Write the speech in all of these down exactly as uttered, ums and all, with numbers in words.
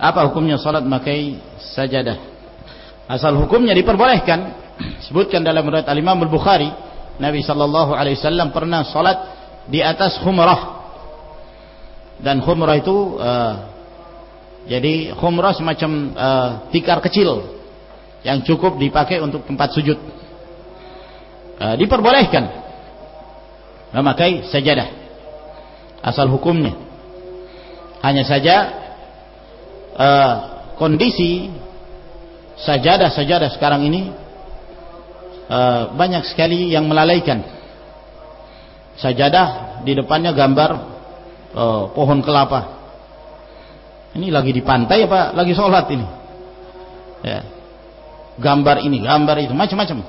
Apa hukumnya salat memakai sajadah? Asal hukumnya diperbolehkan. Sebutkan dalam riwayat Al-Imam Al-Bukhari, Nabi sallallahu alaihi wasallam pernah salat di atas khumrah. Dan khumrah itu uh, jadi khumrah semacam uh, tikar kecil yang cukup dipakai untuk tempat sujud. Uh, diperbolehkan memakai sajadah. Asal hukumnya. Hanya saja uh, kondisi sajadah-sajadah sekarang ini uh, banyak sekali yang melalaikan. Sajadah di depannya gambar uh, pohon kelapa. Ini lagi di pantai apa lagi sholat ini? Ya. Gambar ini, gambar itu, macam-macam.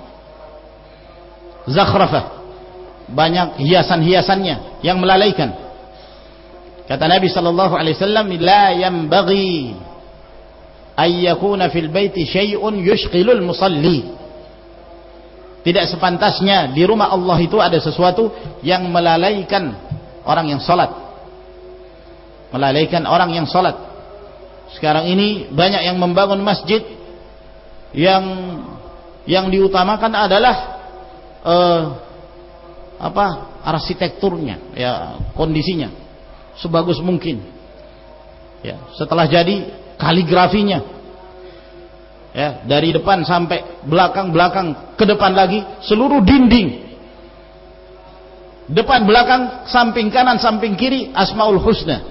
Zakhrafah, banyak hiasan-hiasannya yang melalaikan. Kata Nabi sallallahu alaihi wasallam, la yanbaghi ay yakuna fil baiti syai'un yushghilul musalli. Tidak sepantasnya di rumah Allah itu ada sesuatu yang melalaikan orang yang salat. Melalaikan orang yang salat. Sekarang ini banyak yang membangun masjid yang yang diutamakan adalah uh, apa? arsitekturnya, ya, kondisinya sebagus mungkin. Ya, setelah jadi kaligrafinya, ya, dari depan sampai belakang-belakang ke depan lagi, seluruh dinding, depan belakang, samping kanan samping kiri, Asmaul Husna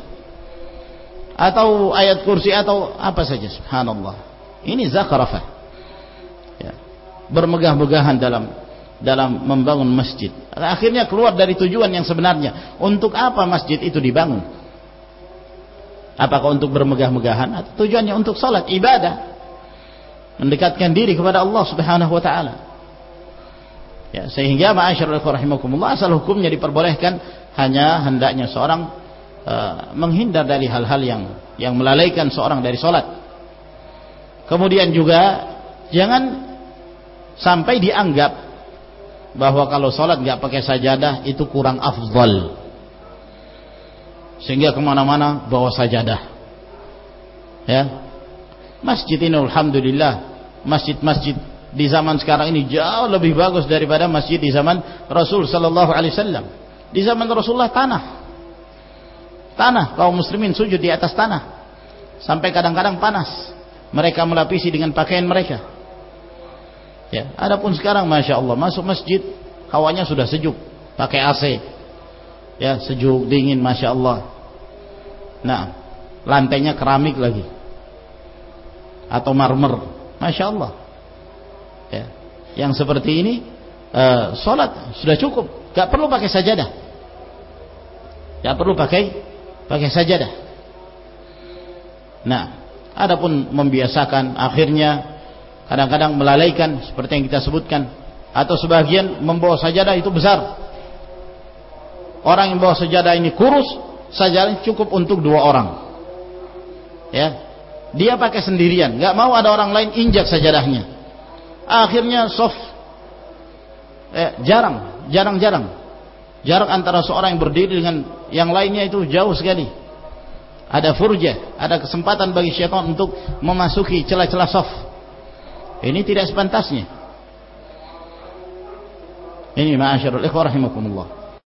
atau ayat kursi atau apa saja. Subhanallah, ini zakhrafah, ya, bermegah-megahan dalam dalam membangun masjid. Akhirnya keluar dari tujuan yang sebenarnya. Untuk apa masjid itu dibangun? Apakah untuk bermegah-megahan atau tujuannya untuk salat, ibadah, mendekatkan diri kepada Allah Subhanahu wa taala? Ya, sehingga ma'asyiral rahimakumullah, asal hukumnya diperbolehkan, hanya hendaknya seorang uh, menghindar dari hal-hal yang yang melalaikan seorang dari salat. Kemudian juga jangan sampai dianggap bahwa kalau sholat nggak pakai sajadah itu kurang afdal, sehingga kemana-mana bawa sajadah. Ya, masjid ini alhamdulillah, masjid-masjid di zaman sekarang ini jauh lebih bagus daripada masjid di zaman Rasul Sallallahu Alaihi Wasallam. Di zaman Rasulullah tanah, tanah, kaum muslimin sujud di atas tanah, sampai kadang-kadang panas, mereka melapisi dengan pakaian mereka. Ya, adapun sekarang masya Allah masuk masjid hawanya sudah sejuk, pakai A C, ya, sejuk dingin masya Allah. Nah, lantainya keramik lagi atau marmer, masya Allah. Ya, yang seperti ini uh, sholat sudah cukup, gak perlu pakai sajadah, gak perlu pakai pakai sajadah. Nah, adapun membiasakan, akhirnya kadang-kadang melalaikan seperti yang kita sebutkan, atau sebagian membawa sajadah itu besar. Orang yang bawa sajadah ini kurus, sajadah cukup untuk dua orang. Ya, dia pakai sendirian, nggak mau ada orang lain injak sajadahnya. Akhirnya soft, eh, jarang, jarang-jarang, jarak antara seorang yang berdiri dengan yang lainnya itu jauh sekali. Ada furjah, ada kesempatan bagi syaitan untuk memasuki celah-celah soft. Ini tidak sepantasnya. Ini ma'asyiral ikhwah rahimakumullah.